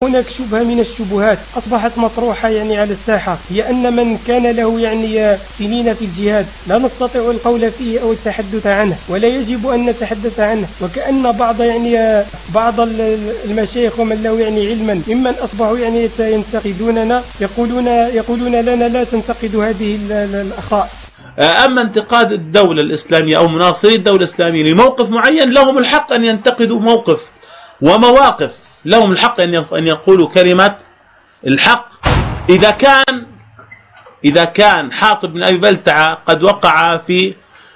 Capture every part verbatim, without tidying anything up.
هناك شبهة من الشبهات أصبحت مطروحة يعني على الساحة، هي أن من كان له يعني سنين في الجهاد لا نستطيع القول فيه أو التحدث عنه ولا يجب أن نتحدث عنه، وكأن بعض يعني بعض المشايخ ومن له يعني علما ممن أصبحوا يعني ينتقدوننا يقولون يقولون لنا لا تنتقدوا هذه الأخطاء. أما انتقاد الدولة الإسلامية أو مناصري الدولة الإسلامية لموقف معين لهم الحق أن ينتقدوا موقف ومواقف، لهم الحق أن يقولوا كلمة الحق إذا كان إذا كان حاطب بن أبي بلتعة قد وقع في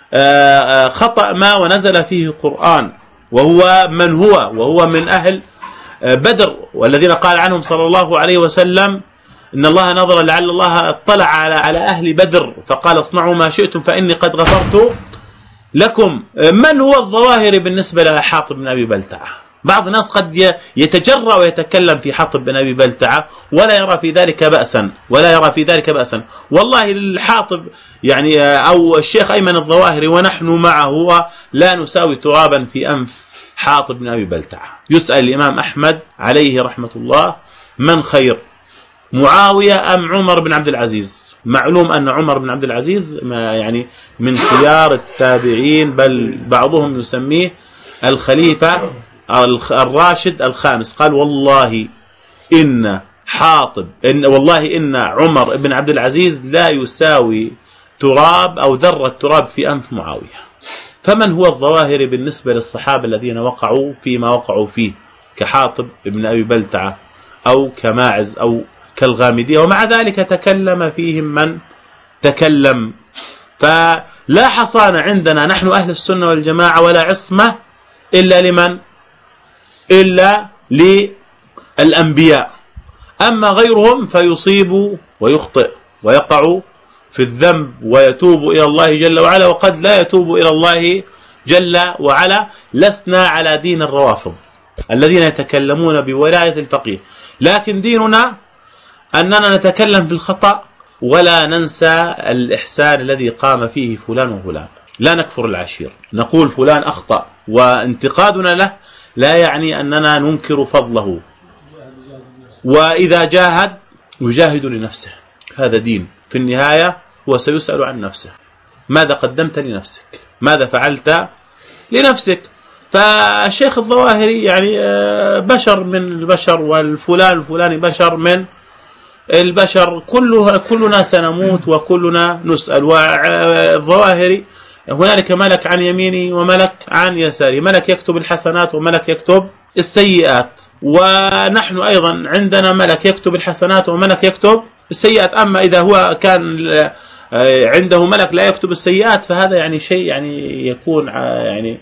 خطأ ما ونزل فيه قرآن، وهو من هو وهو من أهل بدر، والذين قال عنهم صلى الله عليه وسلم إن الله نظر لعل الله اطلع على على أهل بدر فقال اصنعوا ما شئتم فإني قد غفرت لكم. من هو الظواهري بالنسبة لحاطب بن أبي بلتعة؟ بعض الناس قد يتجرأ ويتكلم في حاطب بن أبي بلتعة ولا يرى في ذلك بأسا ولا يرى في ذلك بأسا والله الحاطب يعني أو الشيخ أيمن الظواهري ونحن معه لا نساوي ترابا في أنف حاطب بن أبي بلتعة. يسأل الإمام أحمد عليه رحمة الله من خير، معاوية أم عمر بن عبد العزيز؟ معلوم أن عمر بن عبد العزيز يعني من خيار التابعين، بل بعضهم يسميه الخليفة الراشد الخامس. قال والله إن حاطب إن والله إن عمر بن عبد العزيز لا يساوي تراب أو ذرة تراب في أنف معاوية. فمن هو الظواهر بالنسبة للصحابة الذين وقعوا فيما وقعوا فيه كحاطب بن أبي بلتعة أو كماعز أو كالغامدية، ومع ذلك تكلم فيهم من تكلم. فلا حصانة عندنا نحن أهل السنة والجماعة ولا عصمة إلا لمن إلا للأنبياء، أما غيرهم فيصيب ويخطئ ويقع في الذنب ويتوب إلى الله جل وعلا وقد لا يتوب إلى الله جل وعلا. لسنا على دين الروافض الذين يتكلمون بولاية الفقيه، لكن ديننا أننا نتكلم في الخطأ ولا ننسى الإحسان الذي قام فيه فلان وفلان. لا نكفر العشير، نقول فلان أخطأ، وانتقادنا له لا يعني أننا ننكر فضله، وإذا جاهد يجاهد لنفسه، هذا دين في النهاية هو سيسأل عن نفسه، ماذا قدمت لنفسك، ماذا فعلت لنفسك. فالشيخ الظواهري يعني بشر من البشر، والفلان الفلاني بشر من البشر، كله كلنا سنموت وكلنا نسأل. والظواهري هنالك ملك عن يمينه وملك عن يساره، ملك يكتب الحسنات وملك يكتب السيئات، ونحن أيضا عندنا ملك يكتب الحسنات وملك يكتب السيئات. أما إذا هو كان عنده ملك لا يكتب السيئات فهذا يعني شيء يعني يكون يعني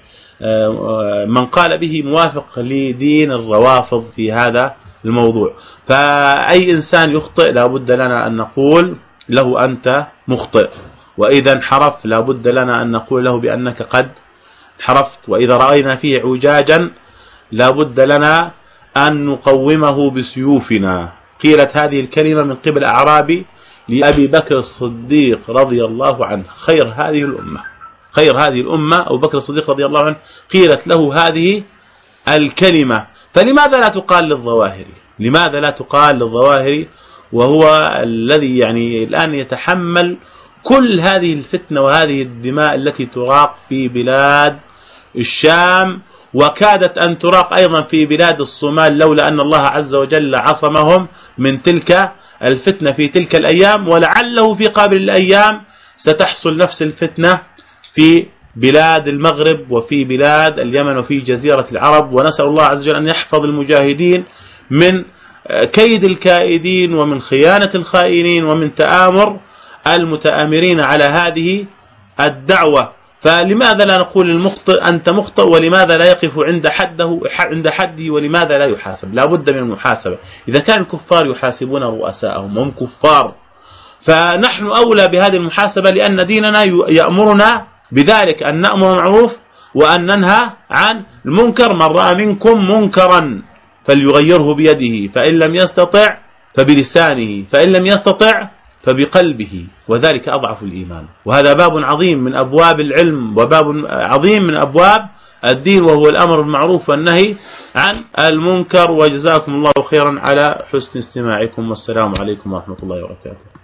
من قال به موافق لدين الروافض في هذا الموضوع. فأي إنسان يخطئ لا بد لنا أن نقول له أنت مخطئ، وإذا انحرف لا بد لنا أن نقول له بأنك قد انحرفت، وإذا رأينا فيه عجاجا لا بد لنا أن نقومه بسيوفنا. قيلت هذه الكلمة من قبل أعرابي لأبي بكر الصديق رضي الله عنه، خير هذه الأمة، خير هذه الأمة أبو بكر الصديق رضي الله عنه، قيلت له هذه الكلمة. فلماذا لا تقال للظواهري؟ لماذا لا تقال للظواهري وهو الذي يعني الآن يتحمل كل هذه الفتنة وهذه الدماء التي تراق في بلاد الشام، وكادت أن تراق أيضا في بلاد الصومال لولا أن الله عز وجل عصمهم من تلك الفتنة في تلك الأيام، ولعله في قابل الأيام ستحصل نفس الفتنة في بلاد المغرب وفي بلاد اليمن وفي جزيرة العرب. ونسأل الله عز وجل أن يحفظ المجاهدين من كيد الكائدين ومن خيانة الخائنين ومن تآمر المتآمرين على هذه الدعوة. فلماذا لا نقول للمخطئ أنت مخطئ، ولماذا لا يقف عند حده عند حده، ولماذا لا يحاسب؟ لا بد من المحاسبة. إذا كان الكفار يحاسبون رؤساءهم وهم كفار فنحن أولى بهذه المحاسبة، لأن ديننا يأمرنا بذلك، أن نأمر معروف وأن ننهى عن المنكر. من رأى منكم منكرا فليغيره بيده، فإن لم يستطع فبلسانه، فإن لم يستطع فبقلبه، وذلك أضعف الإيمان. وهذا باب عظيم من أبواب العلم وباب عظيم من أبواب الدين، وهو الأمر بالمعروف والنهي عن المنكر. وجزاكم الله خيرا على حسن استماعكم، والسلام عليكم ورحمة الله وبركاته.